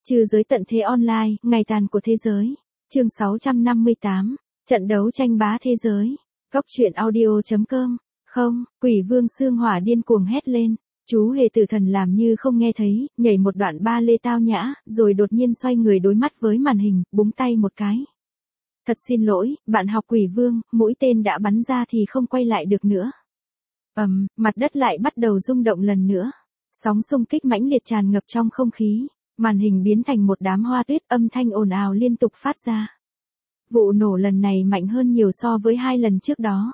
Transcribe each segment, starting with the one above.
Trừ giới tận thế online, ngày tàn của thế giới. Chương 658. Trận đấu tranh bá thế giới. Góc truyện audio.com. Không, Quỷ Vương Xương Hỏa điên cuồng hét lên. Chú hề tử thần làm như không nghe thấy, nhảy một đoạn ba lê tao nhã, rồi đột nhiên xoay người đối mắt với màn hình, búng tay một cái. Thật xin lỗi, bạn học Quỷ Vương, mũi tên đã bắn ra thì không quay lại được nữa. Mặt đất lại bắt đầu rung động lần nữa. Sóng xung kích mãnh liệt tràn ngập trong không khí. Màn hình biến thành một đám hoa tuyết, âm thanh ồn ào liên tục phát ra. Vụ nổ lần này mạnh hơn nhiều so với 2 lần trước đó.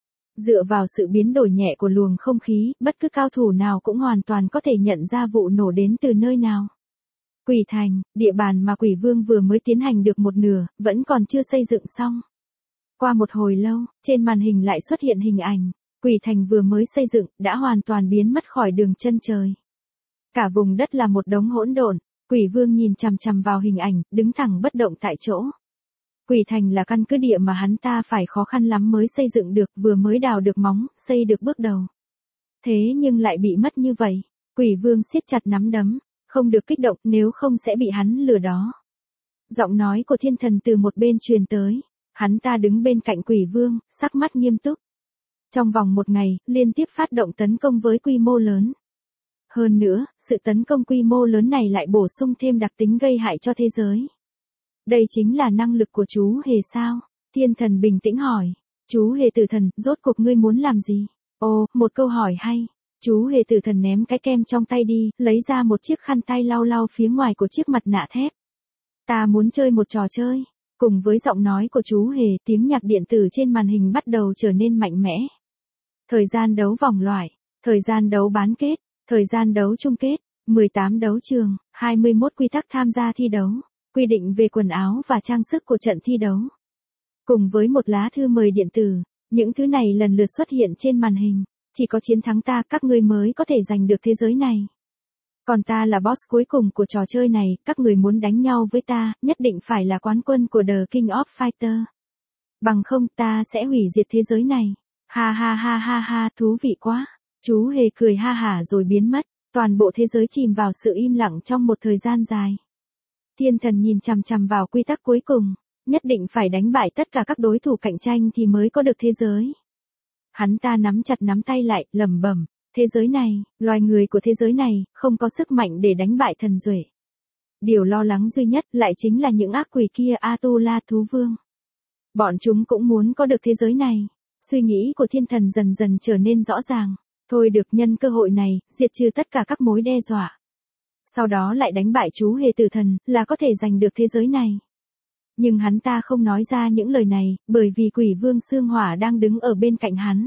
Dựa vào sự biến đổi nhẹ của luồng không khí, bất cứ cao thủ nào cũng hoàn toàn có thể nhận ra vụ nổ đến từ nơi nào. Quỷ Thành, địa bàn mà Quỷ Vương vừa mới tiến hành được một nửa, vẫn còn chưa xây dựng xong. Qua một hồi lâu, trên màn hình lại xuất hiện hình ảnh. Quỷ Thành vừa mới xây dựng, đã hoàn toàn biến mất khỏi đường chân trời. Cả vùng đất là một đống hỗn độn. Quỷ Vương nhìn chằm chằm vào hình ảnh, đứng thẳng bất động tại chỗ. Quỷ Thành là căn cứ địa mà hắn ta phải khó khăn lắm mới xây dựng được, vừa mới đào được móng, xây được bước đầu. Thế nhưng lại bị mất như vậy. Quỷ Vương siết chặt nắm đấm, không được kích động, nếu không sẽ bị hắn lừa đó. Giọng nói của Thiên Thần từ một bên truyền tới. Hắn ta đứng bên cạnh Quỷ Vương, sắc mắt nghiêm túc. Trong vòng một ngày, liên tiếp phát động tấn công với quy mô lớn. Hơn nữa, sự tấn công quy mô lớn này lại bổ sung thêm đặc tính gây hại cho thế giới. Đây chính là năng lực của chú hề sao? Thiên Thần bình tĩnh hỏi. Chú hề tử thần, rốt cuộc ngươi muốn làm gì? Ồ, một câu hỏi hay. Chú hề tử thần ném cái kem trong tay đi, lấy ra một chiếc khăn tay lau lau phía ngoài của chiếc mặt nạ thép. Ta muốn chơi một trò chơi. Cùng với giọng nói của chú hề, tiếng nhạc điện tử trên màn hình bắt đầu trở nên mạnh mẽ. Thời gian đấu vòng loại, thời gian đấu bán kết, thời gian đấu chung kết, 18 đấu trường, 21 quy tắc tham gia thi đấu, quy định về quần áo và trang sức của trận thi đấu. Cùng với một lá thư mời điện tử, những thứ này lần lượt xuất hiện trên màn hình. Chỉ có chiến thắng ta các ngươi mới có thể giành được thế giới này. Còn ta là boss cuối cùng của trò chơi này, các người muốn đánh nhau với ta, nhất định phải là quán quân của The King of Fighter. Bằng không ta sẽ hủy diệt thế giới này. Ha ha ha ha ha, thú vị quá. Chú hề cười ha hả rồi biến mất, toàn bộ thế giới chìm vào sự im lặng trong một thời gian dài. Thiên Thần nhìn chằm chằm vào quy tắc cuối cùng, nhất định phải đánh bại tất cả các đối thủ cạnh tranh thì mới có được thế giới. Hắn ta nắm chặt nắm tay lại, lẩm bẩm, thế giới này, loài người của thế giới này, không có sức mạnh để đánh bại thần duệ. Điều lo lắng duy nhất lại chính là những ác quỷ kia, Atula thú vương. Bọn chúng cũng muốn có được thế giới này. Suy nghĩ của Thiên Thần dần dần trở nên rõ ràng. Thôi được, nhân cơ hội này, diệt trừ tất cả các mối đe dọa. Sau đó lại đánh bại chú hề tử thần, là có thể giành được thế giới này. Nhưng hắn ta không nói ra những lời này, bởi vì Quỷ Vương Xương Hỏa đang đứng ở bên cạnh hắn.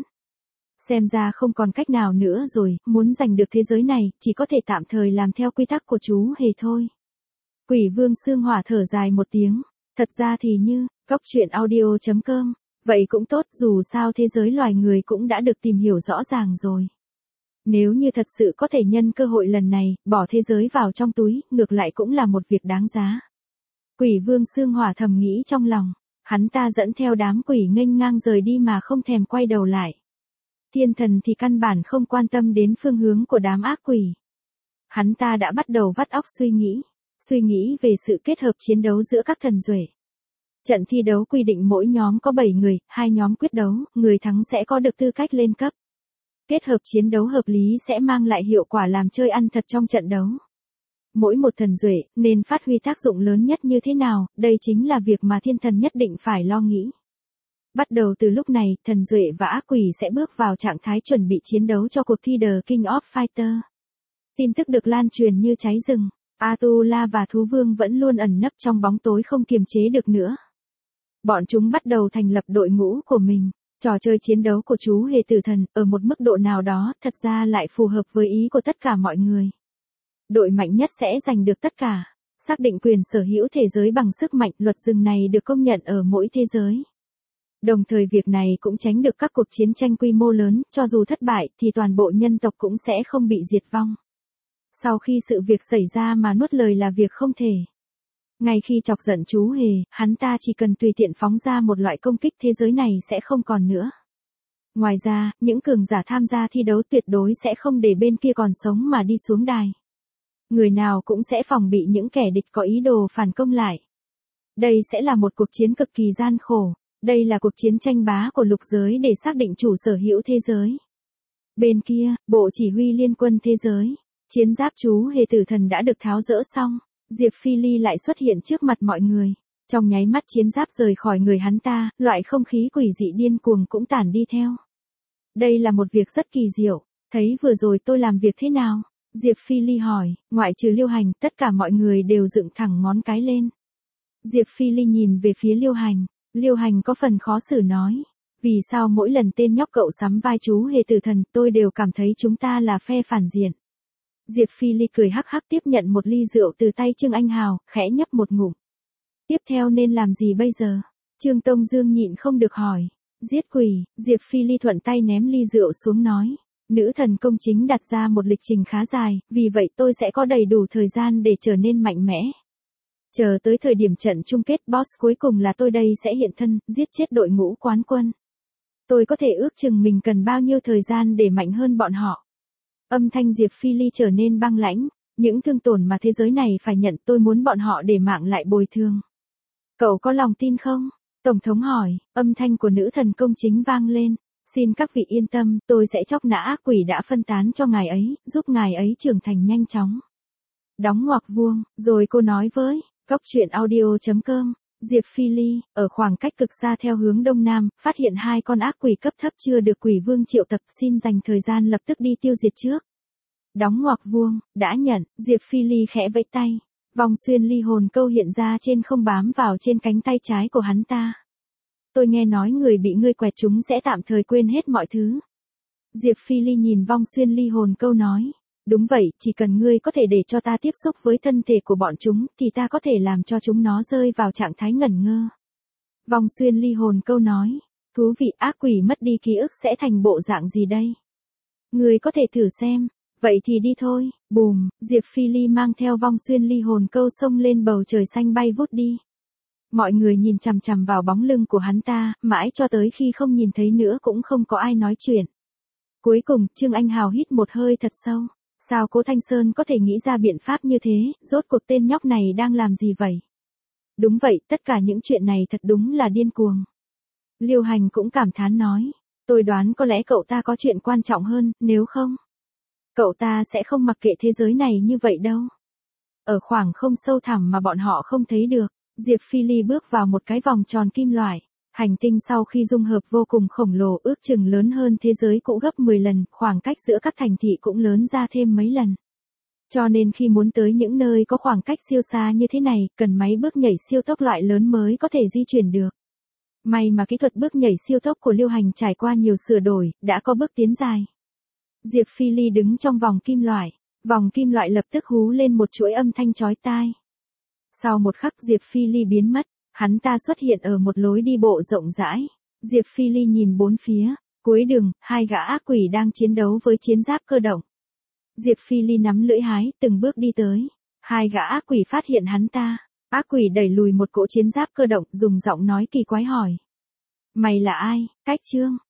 Xem ra không còn cách nào nữa rồi, muốn giành được thế giới này, chỉ có thể tạm thời làm theo quy tắc của chú hề thôi. Quỷ Vương Xương Hỏa thở dài một tiếng. Thật ra thì như, góc truyện audio.com. Vậy cũng tốt, dù sao thế giới loài người cũng đã được tìm hiểu rõ ràng rồi. Nếu như thật sự có thể nhân cơ hội lần này, bỏ thế giới vào trong túi, ngược lại cũng là một việc đáng giá. Quỷ Vương Xương Hỏa thầm nghĩ trong lòng. Hắn ta dẫn theo đám quỷ nghênh ngang rời đi mà không thèm quay đầu lại. Thiên Thần thì căn bản không quan tâm đến phương hướng của đám ác quỷ. Hắn ta đã bắt đầu vắt óc suy nghĩ về sự kết hợp chiến đấu giữa các thần duệ. Trận thi đấu quy định mỗi nhóm có 7 người, 2 nhóm quyết đấu, người thắng sẽ có được tư cách lên cấp. Kết hợp chiến đấu hợp lý sẽ mang lại hiệu quả làm chơi ăn thật trong trận đấu. Mỗi một thần duệ nên phát huy tác dụng lớn nhất như thế nào, đây chính là việc mà Thiên Thần nhất định phải lo nghĩ. Bắt đầu từ lúc này, thần duệ và ác quỷ sẽ bước vào trạng thái chuẩn bị chiến đấu cho cuộc thi The King of Fighter. Tin tức được lan truyền như cháy rừng. Atula và thú vương vẫn luôn ẩn nấp trong bóng tối không kiềm chế được nữa. Bọn chúng bắt đầu thành lập đội ngũ của mình. Trò chơi chiến đấu của chú hề tử thần, ở một mức độ nào đó, thật ra lại phù hợp với ý của tất cả mọi người. Đội mạnh nhất sẽ giành được tất cả. Xác định quyền sở hữu thế giới bằng sức mạnh, luật rừng này được công nhận ở mỗi thế giới. Đồng thời việc này cũng tránh được các cuộc chiến tranh quy mô lớn, cho dù thất bại thì toàn bộ nhân tộc cũng sẽ không bị diệt vong. Sau khi sự việc xảy ra mà nuốt lời là việc không thể. Ngay khi chọc giận chú hề, hắn ta chỉ cần tùy tiện phóng ra một loại công kích, thế giới này sẽ không còn nữa. Ngoài ra, những cường giả tham gia thi đấu tuyệt đối sẽ không để bên kia còn sống mà đi xuống đài. người nào cũng sẽ phòng bị những kẻ địch có ý đồ phản công lại. Đây sẽ là một cuộc chiến cực kỳ gian khổ, đây là cuộc chiến tranh bá của lục giới để xác định chủ sở hữu thế giới. Bên kia, Bộ Chỉ huy Liên quân thế giới, chiến giáp chú hề tử thần đã được tháo dỡ xong, Diệp Phi Ly lại xuất hiện trước mặt mọi người. Trong nháy mắt chiến giáp rời khỏi người hắn ta, loại không khí quỷ dị điên cuồng cũng tản đi theo. Đây là một việc rất kỳ diệu, thấy vừa rồi tôi làm việc thế nào? Diệp Phi Ly hỏi, ngoại trừ Liêu Hành, tất cả mọi người đều dựng thẳng ngón cái lên. Diệp Phi Ly nhìn về phía Liêu Hành có phần khó xử nói. Vì sao mỗi lần tên nhóc cậu sắm vai chú hề tử thần tôi đều cảm thấy chúng ta là phe phản diện. Diệp Phi Ly cười hắc hắc tiếp nhận một ly rượu từ tay Trương Anh Hào, khẽ nhấp một ngụm. Tiếp theo nên làm gì bây giờ? Trương Tông Dương nhịn không được hỏi. Giết quỷ, Diệp Phi Ly thuận tay ném ly rượu xuống nói. Nữ thần công chính đặt ra một lịch trình khá dài, vì vậy tôi sẽ có đầy đủ thời gian để trở nên mạnh mẽ. Chờ tới thời điểm trận chung kết boss cuối cùng là tôi đây sẽ hiện thân, giết chết đội ngũ quán quân. Tôi có thể ước chừng mình cần bao nhiêu thời gian để mạnh hơn bọn họ. Âm thanh Diệp Phi Ly trở nên băng lãnh, những thương tổn mà thế giới này phải nhận tôi muốn bọn họ để mạng lại bồi thường. Cậu có lòng tin không? Tổng thống hỏi, âm thanh của nữ thần công chính vang lên. Xin các vị yên tâm, tôi sẽ chóc nã ác quỷ đã phân tán cho ngài ấy, giúp ngài ấy trưởng thành nhanh chóng. Đóng ngoặc vuông, rồi cô nói với, goctruyện.audio.com, Diệp Phi Ly, ở khoảng cách cực xa theo hướng đông nam, phát hiện 2 con ác quỷ cấp thấp chưa được quỷ vương triệu tập, xin dành thời gian lập tức đi tiêu diệt trước. Đóng ngoặc vuông, đã nhận, Diệp Phi Ly khẽ vẫy tay. Vòng xuyên ly hồn câu hiện ra trên không bám vào trên cánh tay trái của hắn ta. Tôi nghe nói người bị ngươi quẹt chúng sẽ tạm thời quên hết mọi thứ. Diệp Phi Ly nhìn vong xuyên ly hồn câu nói. Đúng vậy, chỉ cần ngươi có thể để cho ta tiếp xúc với thân thể của bọn chúng, thì ta có thể làm cho chúng nó rơi vào trạng thái ngẩn ngơ. Vong xuyên ly hồn câu nói. Thú vị, ác quỷ mất đi ký ức sẽ thành bộ dạng gì đây? Ngươi có thể thử xem. Vậy thì đi thôi, bùm, Diệp Phi Ly mang theo vong xuyên ly hồn câu xông lên bầu trời xanh bay vút đi. Mọi người nhìn chằm chằm vào bóng lưng của hắn ta, mãi cho tới khi không nhìn thấy nữa cũng không có ai nói chuyện. Cuối cùng, Trương Anh Hào hít một hơi thật sâu. Sao Cố Thanh Sơn có thể nghĩ ra biện pháp như thế, rốt cuộc tên nhóc này đang làm gì vậy? Đúng vậy, tất cả những chuyện này thật đúng là điên cuồng. Liêu Hành cũng cảm thán nói. Tôi đoán có lẽ cậu ta có chuyện quan trọng hơn, nếu không, cậu ta sẽ không mặc kệ thế giới này như vậy đâu. Ở khoảng không sâu thẳm mà bọn họ không thấy được, Diệp Phi Ly bước vào một cái vòng tròn kim loại. Hành tinh sau khi dung hợp vô cùng khổng lồ ước chừng lớn hơn thế giới cũ gấp 10 lần, khoảng cách giữa các thành thị cũng lớn ra thêm mấy lần. Cho nên khi muốn tới những nơi có khoảng cách siêu xa như thế này, cần máy bước nhảy siêu tốc loại lớn mới có thể di chuyển được. May mà kỹ thuật bước nhảy siêu tốc của Liêu Hành trải qua nhiều sửa đổi, đã có bước tiến dài. Diệp Phi Ly đứng trong vòng kim loại lập tức hú lên một chuỗi âm thanh chói tai. Sau một khắc Diệp Phi Ly biến mất, hắn ta xuất hiện ở một lối đi bộ rộng rãi. Diệp Phi Ly nhìn bốn phía, cuối đường, 2 gã ác quỷ đang chiến đấu với chiến giáp cơ động. Diệp Phi Ly nắm lưỡi hái, từng bước đi tới. 2 gã ác quỷ phát hiện hắn ta. Ác quỷ đẩy lùi một cỗ chiến giáp cơ động, dùng giọng nói kỳ quái hỏi. Mày là ai, Cách Trương?